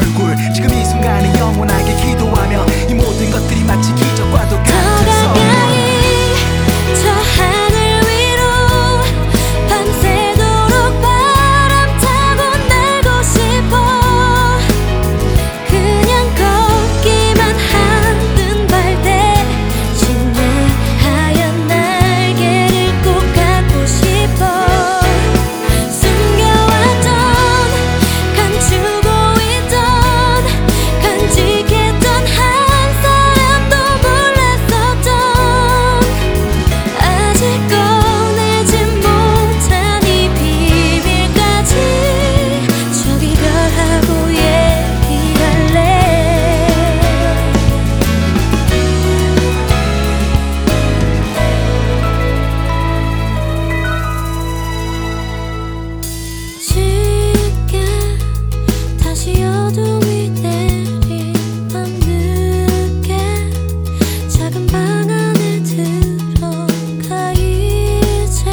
얼굴 지금 이 순간에 영원하게 기도하며 이 모든 것들이 마치 기적과도 같은 선물. 저 하늘 위로 밤새도록 바람 타고 날고 싶어. 그냥 걷기만 하는 발 대신 내 하얀 날개를 꼭 갖고 싶어. 숨겨왔던 감추고 있던 간직했던 한 사람도 몰랐었던 아직 꺼내지 못한 이 비밀까지 저기 별하고 얘기할래. 쉽게 다시 어둠이 내린 밤늦게 작은 방 안에 들어가 이제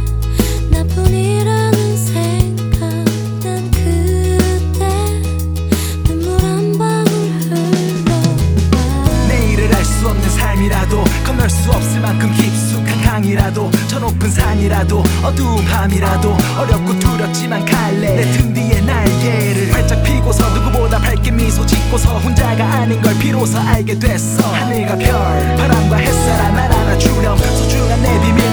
나뿐이라는 생각. 난 그때 눈물 한 방울 흘러와. 내일을 알 수 없는 삶이라도 건널 수 없을 만큼 깊숙한 강이라도 저 높은 산이라도 어두운 밤이라도 어렵고 두렵지만 갈래. 내 등 뒤에 날개를 활짝 피고서 누구보다 밝게 미소 짓고서 혼자가 아닌 걸 비로소 알게 됐어. 하늘과 별 바람과 햇살 날 안아주렴. 소중한 내 비밀